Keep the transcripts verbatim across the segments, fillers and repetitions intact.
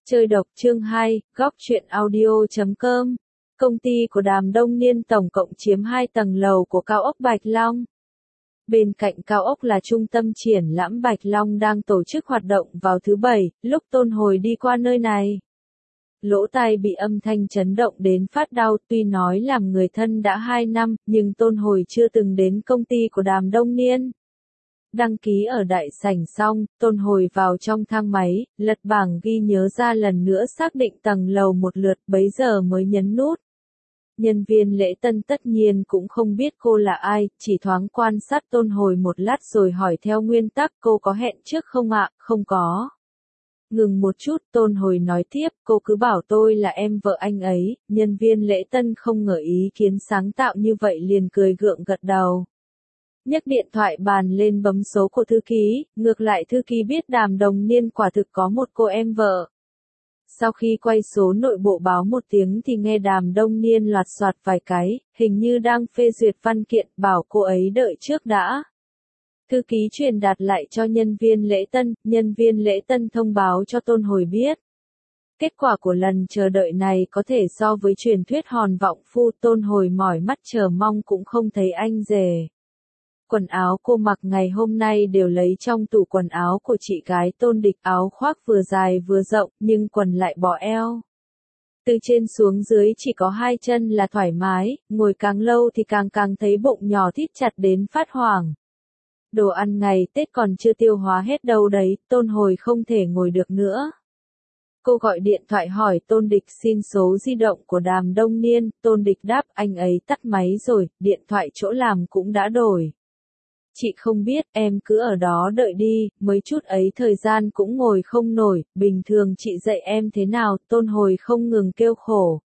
Chơi độc chương hai, góc truyện audio.com. Công ty của Đàm Đông Niên tổng cộng chiếm hai tầng lầu của cao ốc Bạch Long. Bên cạnh cao ốc là trung tâm triển lãm Bạch Long đang tổ chức hoạt động vào thứ Bảy, lúc Tôn Hồi đi qua nơi này. Lỗ tai bị âm thanh chấn động đến phát đau, tuy nói làm người thân đã hai năm, nhưng Tôn Hồi chưa từng đến công ty của Đàm Đông Niên. Đăng ký ở đại sảnh xong, Tôn Hồi vào trong thang máy, lật bảng ghi nhớ ra lần nữa xác định tầng lầu một lượt, bấy giờ mới nhấn nút. Nhân viên lễ tân tất nhiên cũng không biết cô là ai, chỉ thoáng quan sát Tôn Hồi một lát rồi hỏi theo nguyên tắc, cô có hẹn trước không ạ? Không có. Ngừng một chút, Tôn Hồi nói tiếp, cô cứ bảo tôi là em vợ anh ấy. Nhân viên lễ tân không ngờ ý kiến sáng tạo như vậy liền cười gượng gật đầu. Nhấc điện thoại bàn lên bấm số của thư ký, ngược lại thư ký biết Đàm Đông Niên quả thực có một cô em vợ. Sau khi quay số nội bộ báo một tiếng thì nghe Đàm Đông Niên loạt soạt vài cái, hình như đang phê duyệt văn kiện, bảo cô ấy đợi trước đã. Thư ký truyền đạt lại cho nhân viên lễ tân, nhân viên lễ tân thông báo cho Tôn Hồi biết. Kết quả của lần chờ đợi này có thể so với truyền thuyết hòn vọng phu. Tôn Hồi mỏi mắt chờ mong cũng không thấy anh rể. Quần áo cô mặc ngày hôm nay đều lấy trong tủ quần áo của chị gái Tôn Địch, áo khoác vừa dài vừa rộng, nhưng quần lại bó eo. Từ trên xuống dưới chỉ có hai chân là thoải mái, ngồi càng lâu thì càng càng thấy bụng nhỏ thít chặt đến phát hoảng. Đồ ăn ngày Tết còn chưa tiêu hóa hết đâu đấy, Tôn Hồi không thể ngồi được nữa. Cô gọi điện thoại hỏi Tôn Địch xin số di động của Đàm Đông Niên, Tôn Địch đáp anh ấy tắt máy rồi, điện thoại chỗ làm cũng đã đổi. Chị không biết, em cứ ở đó đợi đi, mới chút ấy thời gian cũng ngồi không nổi, bình thường chị dạy em thế nào? Tôn Hồi không ngừng kêu khổ.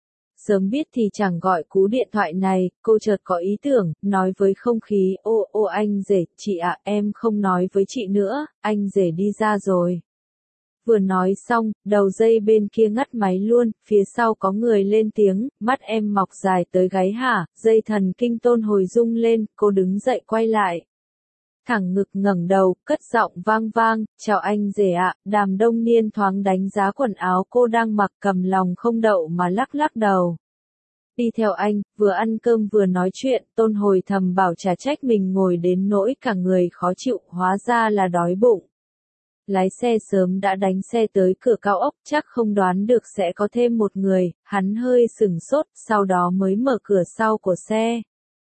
Sớm biết thì chẳng gọi cú điện thoại này, cô chợt có ý tưởng, nói với không khí, ô ô anh rể, chị ạ, em không nói với chị nữa, anh rể đi ra rồi. Vừa nói xong, đầu dây bên kia ngắt máy luôn, phía sau có người lên tiếng, mắt em mọc dài tới gáy hả? Dây thần kinh Tôn Hồi rung lên, cô đứng dậy quay lại. Thẳng ngực ngẩng đầu, cất giọng vang vang, chào anh rể ạ. Đàm Đông Niên thoáng đánh giá quần áo cô đang mặc, cầm lòng không đậu mà lắc lắc đầu. Đi theo anh, vừa ăn cơm vừa nói chuyện, Tôn Hồi thầm bảo chả trách mình ngồi đến nỗi cả người khó chịu, hóa ra là đói bụng. Lái xe sớm đã đánh xe tới cửa cao ốc, chắc không đoán được sẽ có thêm một người, hắn hơi sửng sốt, sau đó mới mở cửa sau của xe.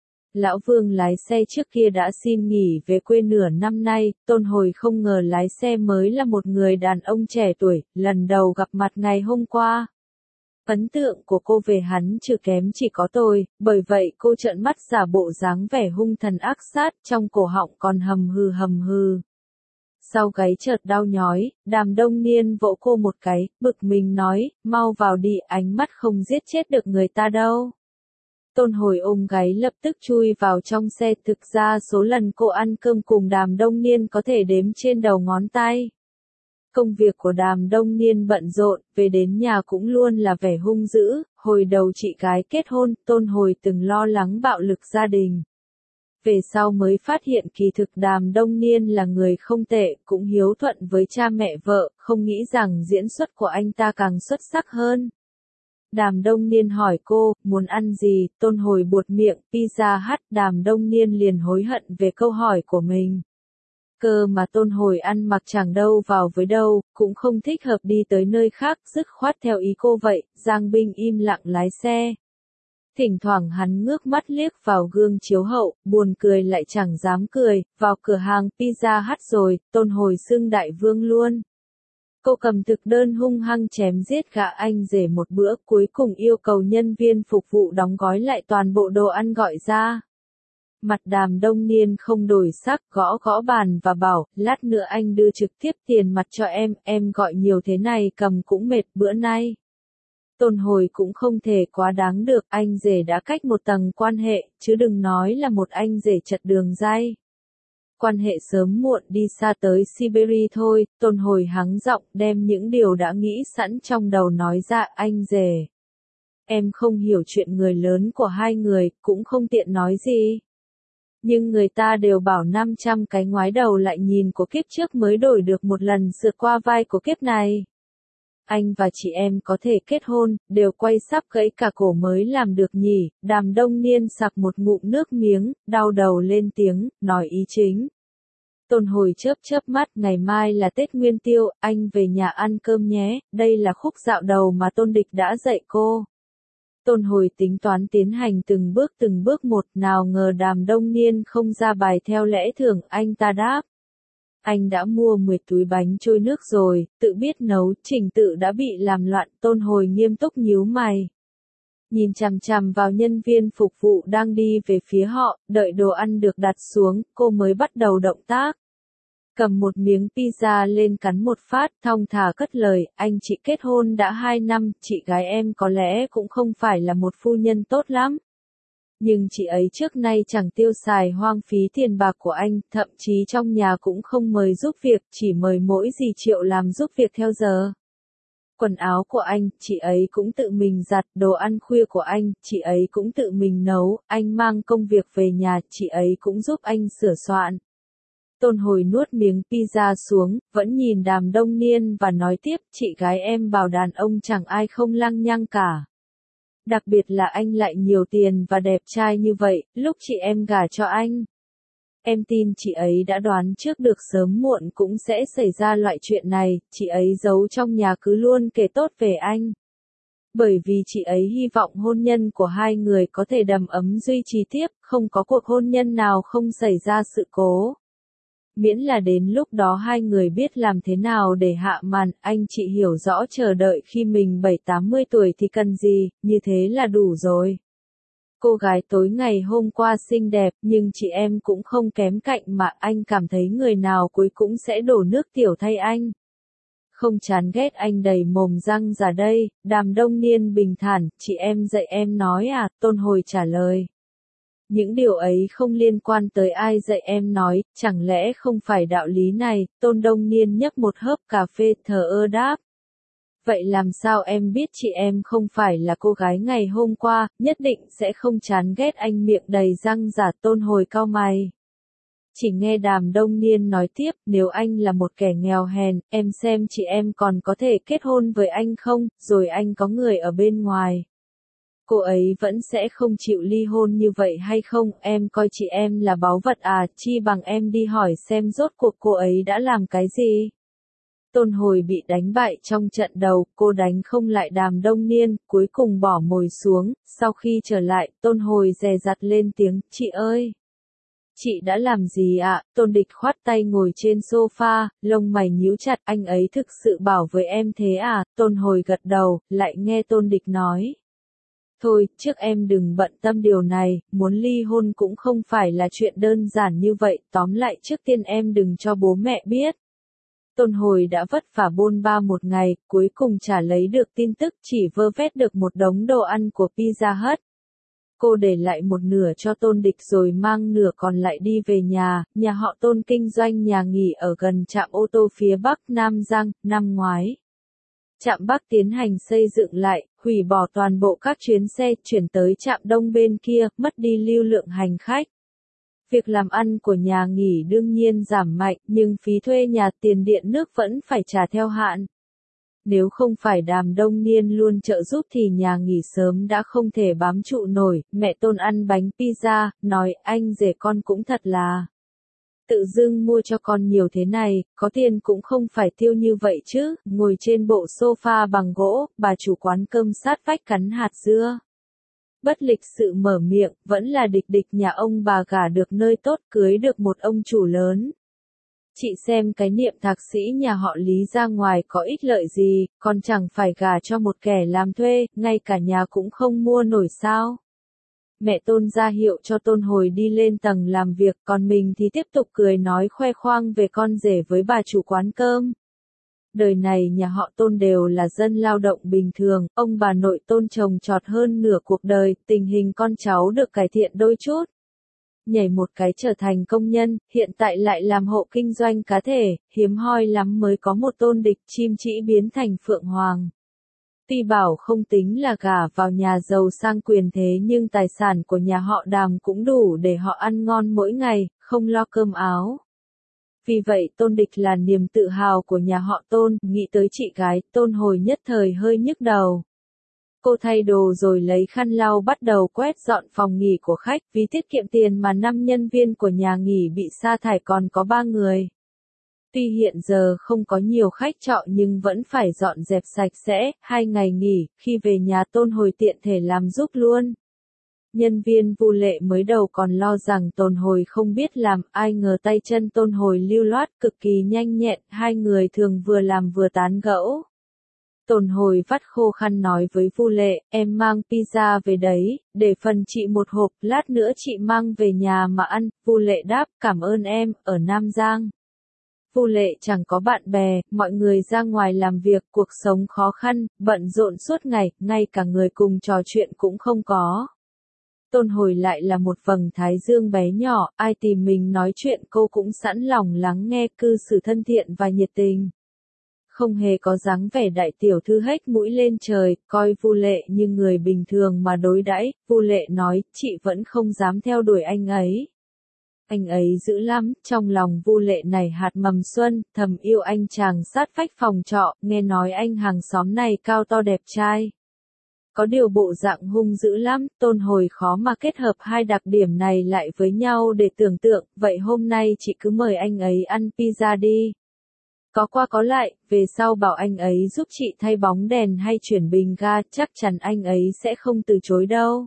Lão Vương lái xe trước kia đã xin nghỉ về quê nửa năm nay, Tôn Hồi không ngờ lái xe mới là một người đàn ông trẻ tuổi, lần đầu gặp mặt ngày hôm qua. Ấn tượng của cô về hắn chưa kém chỉ có tôi, bởi vậy cô trợn mắt giả bộ dáng vẻ hung thần ác sát, trong cổ họng còn hầm hừ hầm hừ. Sau gáy chợt đau nhói, Đàm Đông Niên vỗ cô một cái, bực mình nói, mau vào đi, ánh mắt không giết chết được người ta đâu. Tôn Hồi ôm gáy lập tức chui vào trong xe, thực ra số lần cô ăn cơm cùng Đàm Đông Niên có thể đếm trên đầu ngón tay. Công việc của Đàm Đông Niên bận rộn, về đến nhà cũng luôn là vẻ hung dữ, hồi đầu chị gái kết hôn, Tôn Hồi từng lo lắng bạo lực gia đình. Về sau mới phát hiện kỳ thực Đàm Đông Niên là người không tệ, cũng hiếu thuận với cha mẹ vợ, không nghĩ rằng diễn xuất của anh ta càng xuất sắc hơn. Đàm Đông Niên hỏi cô, muốn ăn gì? Tôn Hồi buột miệng, pizza hut. Đàm Đông Niên liền hối hận về câu hỏi của mình. Cơ mà Tôn Hồi ăn mặc chẳng đâu vào với đâu, cũng không thích hợp đi tới nơi khác, dứt khoát theo ý cô vậy. Giang Binh im lặng lái xe. Thỉnh thoảng hắn ngước mắt liếc vào gương chiếu hậu, buồn cười lại chẳng dám cười, vào cửa hàng pizza hut rồi, Tôn Hồi xưng đại vương luôn. Cô cầm thực đơn hung hăng chém giết gã anh rể một bữa, cuối cùng yêu cầu nhân viên phục vụ đóng gói lại toàn bộ đồ ăn gọi ra. Mặt Đàm Đông Niên không đổi sắc, gõ gõ bàn và bảo, lát nữa anh đưa trực tiếp tiền mặt cho em, em gọi nhiều thế này cầm cũng mệt bữa nay. Tôn Hồi cũng không thể quá đáng được, anh rể đã cách một tầng quan hệ, chứ đừng nói là một anh rể chật đường dây. Quan hệ sớm muộn đi xa tới Siberia thôi. Tôn Hồi hắng giọng đem những điều đã nghĩ sẵn trong đầu nói ra, anh rể. Em không hiểu chuyện người lớn của hai người, cũng không tiện nói gì. Nhưng người ta đều bảo năm trăm cái ngoái đầu lại nhìn của kiếp trước mới đổi được một lần sượt qua vai của kiếp này. anh và chị em có thể kết hôn, đều quay sắp gãy cả cổ mới làm được nhỉ, Đàm Đông Niên sặc một ngụm nước miếng, đau đầu lên tiếng, nói ý chính. Tôn Hồi chớp chớp mắt, ngày mai là Tết Nguyên Tiêu, anh về nhà ăn cơm nhé, đây là khúc dạo đầu mà Tôn Địch đã dạy cô. Tôn Hồi tính toán tiến hành từng bước từng bước một, nào ngờ Đàm Đông Niên không ra bài theo lẽ thường, anh ta đáp. Anh đã mua mười túi bánh trôi nước rồi, tự biết nấu, trình tự đã bị làm loạn, Tôn Hồi nghiêm túc nhíu mày. Nhìn chằm chằm vào nhân viên phục vụ đang đi về phía họ, đợi đồ ăn được đặt xuống, cô mới bắt đầu động tác. Cầm một miếng pizza lên cắn một phát, thong thả cất lời, anh chị kết hôn đã hai năm, chị gái em có lẽ cũng không phải là một phu nhân tốt lắm. Nhưng chị ấy trước nay chẳng tiêu xài hoang phí tiền bạc của anh, thậm chí trong nhà cũng không mời giúp việc, chỉ mời mỗi dì Triệu làm giúp việc theo giờ. Quần áo của anh, chị ấy cũng tự mình giặt, đồ ăn khuya của anh, chị ấy cũng tự mình nấu, anh mang công việc về nhà, chị ấy cũng giúp anh sửa soạn. Tôn Hồi nuốt miếng pizza xuống, vẫn nhìn Đàm Đông Niên và nói tiếp, chị gái em bảo đàn ông chẳng ai không lăng nhăng cả. Đặc biệt là anh lại nhiều tiền và đẹp trai như vậy, lúc chị em gả cho anh. Em tin chị ấy đã đoán trước được sớm muộn cũng sẽ xảy ra loại chuyện này, chị ấy giấu trong nhà cứ luôn kể tốt về anh. Bởi vì chị ấy hy vọng hôn nhân của hai người có thể đầm ấm duy trì tiếp, không có cuộc hôn nhân nào không xảy ra sự cố. Miễn là đến lúc đó hai người biết làm thế nào để hạ màn, anh chị hiểu rõ chờ đợi khi mình bảy tám mươi tuổi thì cần gì, như thế là đủ rồi. Cô gái tối ngày hôm qua xinh đẹp, nhưng chị em cũng không kém cạnh mà anh cảm thấy người nào cuối cũng sẽ đổ nước tiểu thay anh. Không chán ghét anh đầy mồm răng ra đây, Đàm Đông Niên bình thản, chị em dạy em nói à, Tôn Hồi trả lời. Những điều ấy không liên quan tới ai dạy em nói, chẳng lẽ không phải đạo lý này, Tôn Đông Niên nhấp một hớp cà phê thờ ơ đáp. Vậy làm sao em biết chị em không phải là cô gái ngày hôm qua, nhất định sẽ không chán ghét anh miệng đầy răng giả, Tôn Hồi cau mày. Chỉ nghe Đàm Đông Niên nói tiếp, nếu anh là một kẻ nghèo hèn, em xem chị em còn có thể kết hôn với anh không, rồi anh có người ở bên ngoài. Cô ấy vẫn sẽ không chịu ly hôn như vậy hay không, em coi chị em là báu vật à, chi bằng em đi hỏi xem rốt cuộc cô ấy đã làm cái gì. Tôn Hồi bị đánh bại trong trận đầu, cô đánh không lại Đàm Đông Niên, cuối cùng bỏ mồi xuống, sau khi trở lại, Tôn Hồi dè dặt lên tiếng, chị ơi! Chị đã làm gì ạ? Tôn Địch khoát tay ngồi trên sofa, lông mày nhíu chặt, anh ấy thực sự bảo với em thế à? Tôn Hồi gật đầu, lại nghe Tôn Địch nói. Thôi, trước em đừng bận tâm điều này, muốn ly hôn cũng không phải là chuyện đơn giản như vậy, tóm lại trước tiên em đừng cho bố mẹ biết. Tôn Hồi đã vất vả bôn ba một ngày, cuối cùng chả lấy được tin tức, chỉ vơ vét được một đống đồ ăn của Pizza Hut. Cô để lại một nửa cho Tôn Địch rồi mang nửa còn lại đi về nhà, nhà họ Tôn kinh doanh nhà nghỉ ở gần trạm ô tô phía Bắc Nam Giang, năm ngoái. Trạm Bắc tiến hành xây dựng lại, hủy bỏ toàn bộ các chuyến xe, chuyển tới trạm Đông bên kia, mất đi lưu lượng hành khách. Việc làm ăn của nhà nghỉ đương nhiên giảm mạnh, nhưng phí thuê nhà, tiền điện nước vẫn phải trả theo hạn. Nếu không phải Đàm Đông Niên luôn trợ giúp thì nhà nghỉ sớm đã không thể bám trụ nổi, mẹ Tôn ăn bánh pizza, nói anh rể con cũng thật là. Tự dưng mua cho con nhiều thế này, có tiền cũng không phải tiêu như vậy chứ, ngồi trên bộ sofa bằng gỗ, bà chủ quán cơm sát vách cắn hạt dưa. Bất lịch sự mở miệng, vẫn là Địch Địch nhà ông bà gả được nơi tốt, cưới được một ông chủ lớn. Chị xem cái niệm thạc sĩ nhà họ Lý ra ngoài có ích lợi gì, còn chẳng phải gả cho một kẻ làm thuê, ngay cả nhà cũng không mua nổi sao. Mẹ Tôn ra hiệu cho Tôn Hồi đi lên tầng làm việc, còn mình thì tiếp tục cười nói khoe khoang về con rể với bà chủ quán cơm. Đời này nhà họ Tôn đều là dân lao động bình thường, ông bà nội Tôn trồng trọt hơn nửa cuộc đời, tình hình con cháu được cải thiện đôi chút. Nhảy một cái trở thành công nhân, hiện tại lại làm hộ kinh doanh cá thể, hiếm hoi lắm mới có một Tôn Địch chim chỉ biến thành phượng hoàng. Tuy bảo không tính là gả vào nhà giàu sang quyền thế nhưng tài sản của nhà họ Đàm cũng đủ để họ ăn ngon mỗi ngày, không lo cơm áo. Vì vậy Tôn Địch là niềm tự hào của nhà họ Tôn, nghĩ tới chị gái, Tôn Hồi nhất thời hơi nhức đầu. Cô thay đồ rồi lấy khăn lau bắt đầu quét dọn phòng nghỉ của khách, vì tiết kiệm tiền mà năm nhân viên của nhà nghỉ bị sa thải còn có ba người. Tuy hiện giờ không có nhiều khách trọ nhưng vẫn phải dọn dẹp sạch sẽ, hai ngày nghỉ, khi về nhà Tôn Hồi tiện thể làm giúp luôn. Nhân viên Vu Lệ mới đầu còn lo rằng Tôn Hồi không biết làm, ai ngờ tay chân Tôn Hồi lưu loát, cực kỳ nhanh nhẹn, hai người thường vừa làm vừa tán gẫu. Tôn Hồi vắt khô khăn nói với Vu Lệ, em mang pizza về đấy, để phần chị một hộp, lát nữa chị mang về nhà mà ăn. Vu Lệ đáp, cảm ơn em, ở Nam Giang. Vu Lệ chẳng có bạn bè, mọi người ra ngoài làm việc, cuộc sống khó khăn, bận rộn suốt ngày, ngay cả người cùng trò chuyện cũng không có. Tôn Hồi lại là một vầng thái dương bé nhỏ, ai tìm mình nói chuyện cô cũng sẵn lòng lắng nghe, cư xử thân thiện và nhiệt tình. Không hề có dáng vẻ đại tiểu thư hếch mũi lên trời, coi Vu Lệ như người bình thường mà đối đãi. Vu Lệ nói, chị vẫn không dám theo đuổi anh ấy. Anh ấy dữ lắm, trong lòng Vu Lệ nảy hạt mầm xuân, thầm yêu anh chàng sát vách phòng trọ, nghe nói anh hàng xóm này cao to đẹp trai. Có điều bộ dạng hung dữ lắm, Tôn Hồi khó mà kết hợp hai đặc điểm này lại với nhau để tưởng tượng, vậy hôm nay chị cứ mời anh ấy ăn pizza đi. Có qua có lại, về sau bảo anh ấy giúp chị thay bóng đèn hay chuyển bình ga, chắc chắn anh ấy sẽ không từ chối đâu.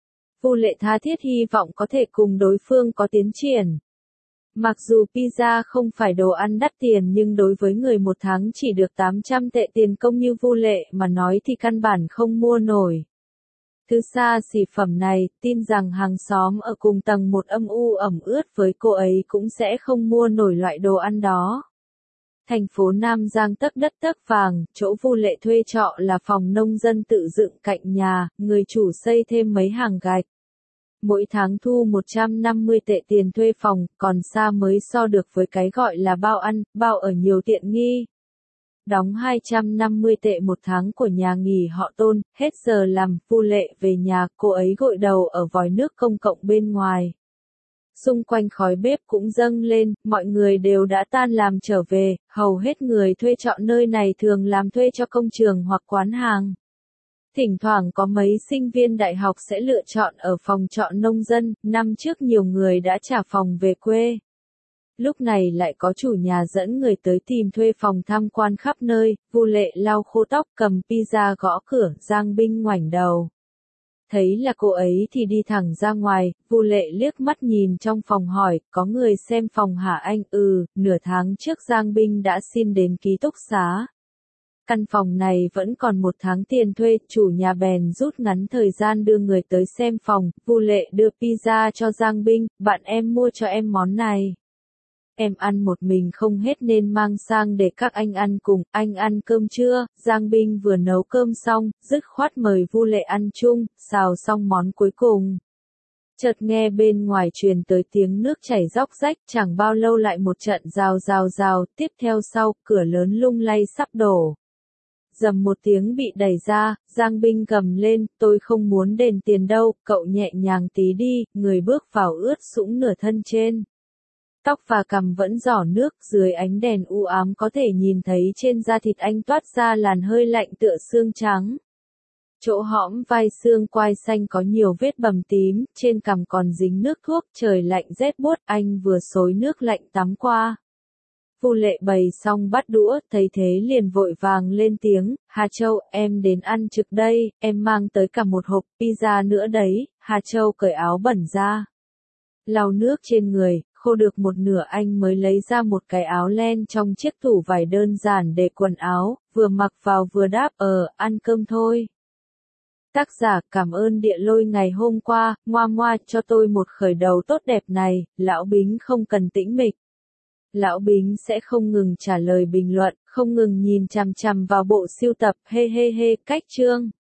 Vu Lệ tha thiết hy vọng có thể cùng đối phương có tiến triển. Mặc dù pizza không phải đồ ăn đắt tiền nhưng đối với người một tháng chỉ được tám trăm tệ tiền công như Vu Lệ mà nói thì căn bản không mua nổi. Thứ xa xỉ phẩm này, tin rằng hàng xóm ở cùng tầng một âm u ẩm ướt với cô ấy cũng sẽ không mua nổi loại đồ ăn đó. Thành phố Nam Giang tấc đất tấc vàng, chỗ Vu Lệ thuê trọ là phòng nông dân tự dựng cạnh nhà, người chủ xây thêm mấy hàng gạch. Mỗi tháng thu một trăm năm mươi tệ tiền thuê phòng, còn xa mới so được với cái gọi là bao ăn, bao ở nhiều tiện nghi. Đóng hai trăm năm mươi tệ một tháng của nhà nghỉ họ Tôn, hết giờ làm, Vu Lệ về nhà, cô ấy gội đầu ở vòi nước công cộng bên ngoài. Xung quanh khói bếp cũng dâng lên, mọi người đều đã tan làm trở về, hầu hết người thuê trọ nơi này thường làm thuê cho công trường hoặc quán hàng. Thỉnh thoảng có mấy sinh viên đại học sẽ lựa chọn ở phòng trọ nông dân, năm trước nhiều người đã trả phòng về quê. Lúc này lại có chủ nhà dẫn người tới tìm thuê phòng tham quan khắp nơi, Vu Lệ lau khô tóc cầm pizza gõ cửa, Giang Binh ngoảnh đầu. Thấy là cô ấy thì đi thẳng ra ngoài, Vu Lệ liếc mắt nhìn trong phòng hỏi, có người xem phòng hả anh? Ừ, nửa tháng trước Giang Binh đã xin đến ký túc xá. Căn phòng này vẫn còn một tháng tiền thuê, chủ nhà bèn rút ngắn thời gian đưa người tới xem phòng, Vu Lệ đưa pizza cho Giang Binh, bạn em mua cho em món này. Em ăn một mình không hết nên mang sang để các anh ăn cùng, anh ăn cơm chưa? Giang Binh vừa nấu cơm xong, dứt khoát mời Vu Lệ ăn chung, xào xong món cuối cùng. Chợt nghe bên ngoài truyền tới tiếng nước chảy róc rách, chẳng bao lâu lại một trận rào rào rào, tiếp theo sau, cửa lớn lung lay sắp đổ. Dầm một tiếng bị đẩy ra, Giang Binh gầm lên, tôi không muốn đền tiền đâu, cậu nhẹ nhàng tí đi, người bước vào ướt sũng nửa thân trên. Tóc và cằm vẫn rỏ nước, dưới ánh đèn u ám có thể nhìn thấy trên da thịt anh toát ra làn hơi lạnh tựa xương trắng. Chỗ hõm vai xương quai xanh có nhiều vết bầm tím, trên cằm còn dính nước thuốc, trời lạnh rét buốt, anh vừa xối nước lạnh tắm qua. Vu Lệ bày xong bát đũa, thấy thế liền vội vàng lên tiếng, Hà Châu, em đến ăn trực đây, em mang tới cả một hộp pizza nữa đấy. Hà Châu cởi áo bẩn ra. Lau nước trên người, khô được một nửa anh mới lấy ra một cái áo len trong chiếc tủ vải đơn giản để quần áo, vừa mặc vào vừa đáp, ờ, ăn cơm thôi. Tác giả, cảm ơn Địa Lôi ngày hôm qua, ngoa ngoa cho tôi một khởi đầu tốt đẹp này, Lão Bính không cần tĩnh mịch. Lão Bính sẽ không ngừng trả lời bình luận, không ngừng nhìn chằm chằm vào bộ sưu tập, hê hê hê, cách chương.